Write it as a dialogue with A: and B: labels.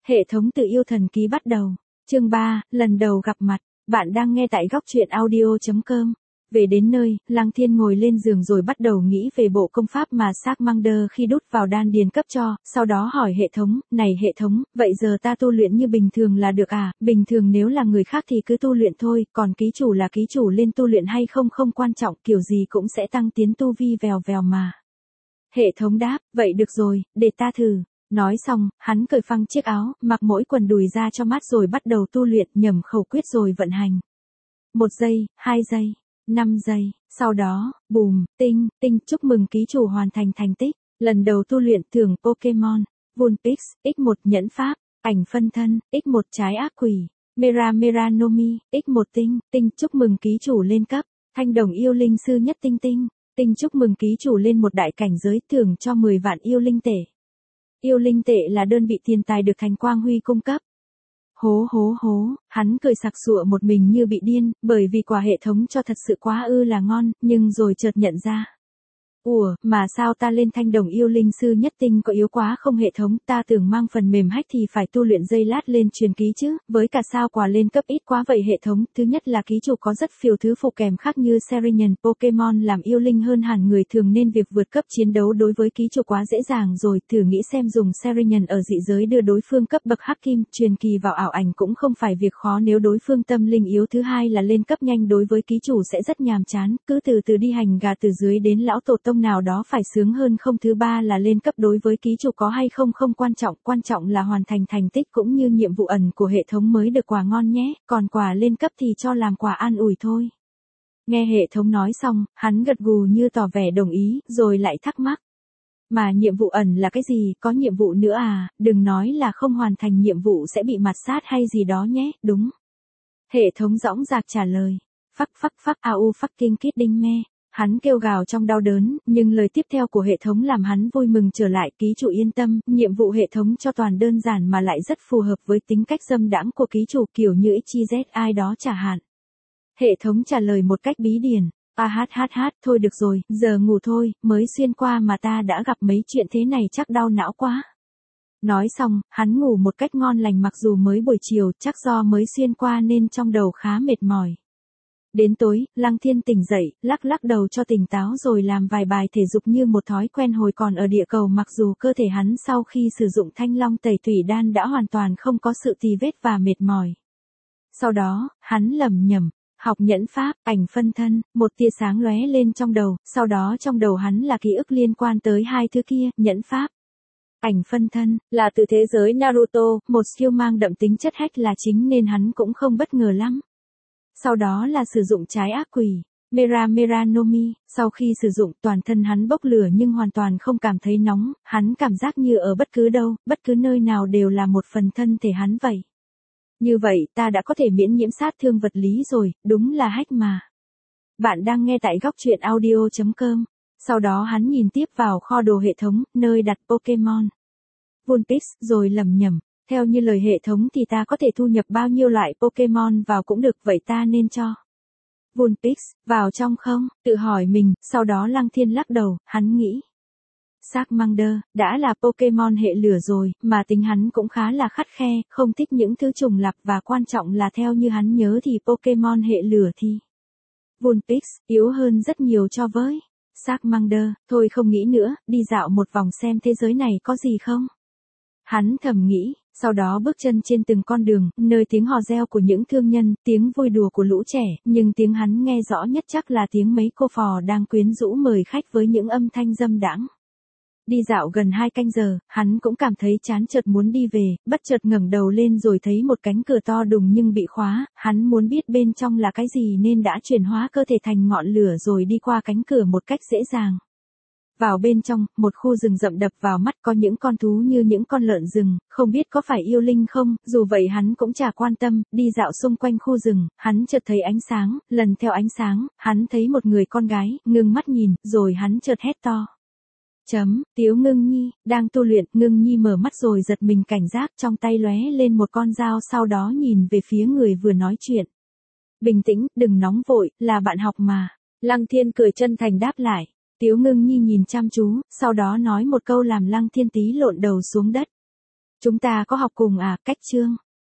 A: Hệ thống tự yêu thần ký bắt đầu. Chương 3, lần đầu gặp mặt. Bạn đang nghe tại góc truyện audio.com. Về đến nơi, Lăng Thiên ngồi lên giường rồi bắt đầu nghĩ về bộ công pháp mà Charmander khi đút vào đan điền cấp cho, sau đó hỏi hệ thống, này hệ thống, vậy giờ ta tu luyện như bình thường là được à, bình thường nếu là người khác thì cứ tu luyện thôi, còn ký chủ là ký chủ lên tu luyện hay không không quan trọng, kiểu gì cũng sẽ tăng tiến tu vi vèo vèo mà. Hệ thống đáp, vậy được rồi, để ta thử. Nói xong, hắn cởi phăng chiếc áo, mặc mỗi quần đùi ra cho mát rồi bắt đầu tu luyện, nhẩm khẩu quyết rồi vận hành. 1 giây, 2 giây, 5 giây, sau đó, bùm, tinh, chúc mừng ký chủ hoàn thành thành tích. Lần đầu tu luyện thưởng Pokemon, Vulpix, X1 nhẫn pháp, ảnh phân thân, X1 trái ác quỷ, Mera Nomi, X1 tinh, chúc mừng ký chủ lên cấp, thanh đồng yêu linh sư nhất tinh, chúc mừng ký chủ lên một đại cảnh giới, thưởng cho 10 vạn yêu linh tệ. Yêu linh tệ là đơn vị tiền tài được Thành Quang Huy cung cấp. Hố, hắn cười sặc sụa một mình như bị điên, bởi vì quả hệ thống cho thật sự quá là ngon, nhưng rồi chợt nhận ra. Ủa, mà sao ta lên thanh đồng yêu linh sư nhất tinh có yếu quá không hệ thống, ta tưởng mang phần mềm hack thì phải tu luyện dây lát lên truyền ký chứ, với cả sao quả lên cấp ít quá vậy hệ thống, thứ nhất là ký chủ có rất phiêu thứ phụ kèm khác như Serian Pokemon làm yêu linh hơn hẳn người thường nên việc vượt cấp chiến đấu đối với ký chủ quá dễ dàng rồi, thử nghĩ xem dùng Serian ở dị giới đưa đối phương cấp bậc hắc kim, truyền kỳ vào ảo ảnh cũng không phải việc khó nếu đối phương tâm linh yếu, thứ hai là lên cấp nhanh đối với ký chủ sẽ rất nhàm chán, cứ từ từ đi hành gà từ dưới đến lão tổ tông nào đó phải sướng hơn không, thứ ba là lên cấp đối với ký chủ có hay không không quan trọng là hoàn thành thành tích cũng như nhiệm vụ ẩn của hệ thống mới được quà ngon nhé, còn quà lên cấp thì cho làm quà an ủi thôi. Nghe hệ thống nói xong, hắn gật gù như tỏ vẻ đồng ý, rồi lại thắc mắc. Mà nhiệm vụ ẩn là cái gì, có nhiệm vụ nữa à, đừng nói là không hoàn thành nhiệm vụ sẽ bị mạt sát hay gì đó nhé, đúng. Hệ thống dõng dạc trả lời. Phắc, au fucking kidding me. Hắn kêu gào trong đau đớn, nhưng lời tiếp theo của hệ thống làm hắn vui mừng trở lại, ký chủ yên tâm, nhiệm vụ hệ thống cho toàn đơn giản mà lại rất phù hợp với tính cách dâm đãng của ký chủ kiểu như XYZ ai đó trả hạn. Hệ thống trả lời một cách bí điển, thôi được rồi, giờ ngủ thôi, mới xuyên qua mà ta đã gặp mấy chuyện thế này chắc đau não quá. Nói xong, hắn ngủ một cách ngon lành mặc dù mới buổi chiều, chắc do mới xuyên qua nên trong đầu khá mệt mỏi. Đến tối, Lăng Thiên tỉnh dậy, lắc đầu cho tỉnh táo rồi làm vài bài thể dục như một thói quen hồi còn ở địa cầu mặc dù cơ thể hắn sau khi sử dụng thanh long tẩy tủy đan đã hoàn toàn không có sự tì vết và mệt mỏi. Sau đó, hắn lẩm nhẩm, học nhẫn pháp, ảnh phân thân, một tia sáng lóe lên trong đầu, sau đó trong đầu hắn là ký ức liên quan tới hai thứ kia, nhẫn pháp. Ảnh phân thân, là từ thế giới Naruto, một siêu mang đậm tính chất hack là chính nên hắn cũng không bất ngờ lắm. Sau đó là sử dụng trái ác quỷ, Mera Nomi, sau khi sử dụng toàn thân hắn bốc lửa nhưng hoàn toàn không cảm thấy nóng, hắn cảm giác như ở bất cứ đâu, bất cứ nơi nào đều là một phần thân thể hắn vậy. Như vậy ta đã có thể miễn nhiễm sát thương vật lý rồi, đúng là hack mà. Bạn đang nghe tại góc truyện audio.com. Sau đó hắn nhìn tiếp vào kho đồ hệ thống, nơi đặt Pokemon Vulpix, rồi lẩm nhẩm. Theo như lời hệ thống thì ta có thể thu nhập bao nhiêu loại Pokemon vào cũng được, vậy ta nên cho Vulpix vào trong không? Tự hỏi mình, sau đó Lăng Thiên lắc đầu, hắn nghĩ. Charmander, đã là Pokemon hệ lửa rồi, mà tính hắn cũng khá là khắt khe, không thích những thứ trùng lặp và quan trọng là theo như hắn nhớ thì Pokemon hệ lửa thì Vulpix yếu hơn rất nhiều cho với Charmander, thôi không nghĩ nữa, đi dạo một vòng xem thế giới này có gì không. Hắn thầm nghĩ, sau đó bước chân trên từng con đường, nơi tiếng hò reo của những thương nhân, tiếng vui đùa của lũ trẻ, nhưng tiếng hắn nghe rõ nhất chắc là tiếng mấy cô phò đang quyến rũ mời khách với những âm thanh dâm đãng. Đi dạo gần 2 canh giờ, hắn cũng cảm thấy chán chợt muốn đi về, bất chợt ngẩng đầu lên rồi thấy một cánh cửa to đùng nhưng bị khóa, hắn muốn biết bên trong là cái gì nên đã chuyển hóa cơ thể thành ngọn lửa rồi đi qua cánh cửa một cách dễ dàng. Vào bên trong, một khu rừng rậm đập vào mắt có những con thú như những con lợn rừng, không biết có phải yêu linh không, dù vậy hắn cũng chả quan tâm, đi dạo xung quanh khu rừng, hắn chợt thấy ánh sáng, lần theo ánh sáng, hắn thấy một người con gái, ngưng mắt nhìn, rồi hắn chợt hét to. Tiếu Ngưng Nhi, đang tu luyện, Ngưng Nhi mở mắt rồi giật mình cảnh giác trong tay lóe lên một con dao sau đó nhìn về phía người vừa nói chuyện. Bình tĩnh, đừng nóng vội, là bạn học mà. Lăng Thiên cười chân thành đáp lại. Tiếu Ngưng Nhi nhìn chăm chú, sau đó nói một câu làm Lăng Thiên tí lộn đầu xuống đất. Chúng ta có học cùng à, cách chương.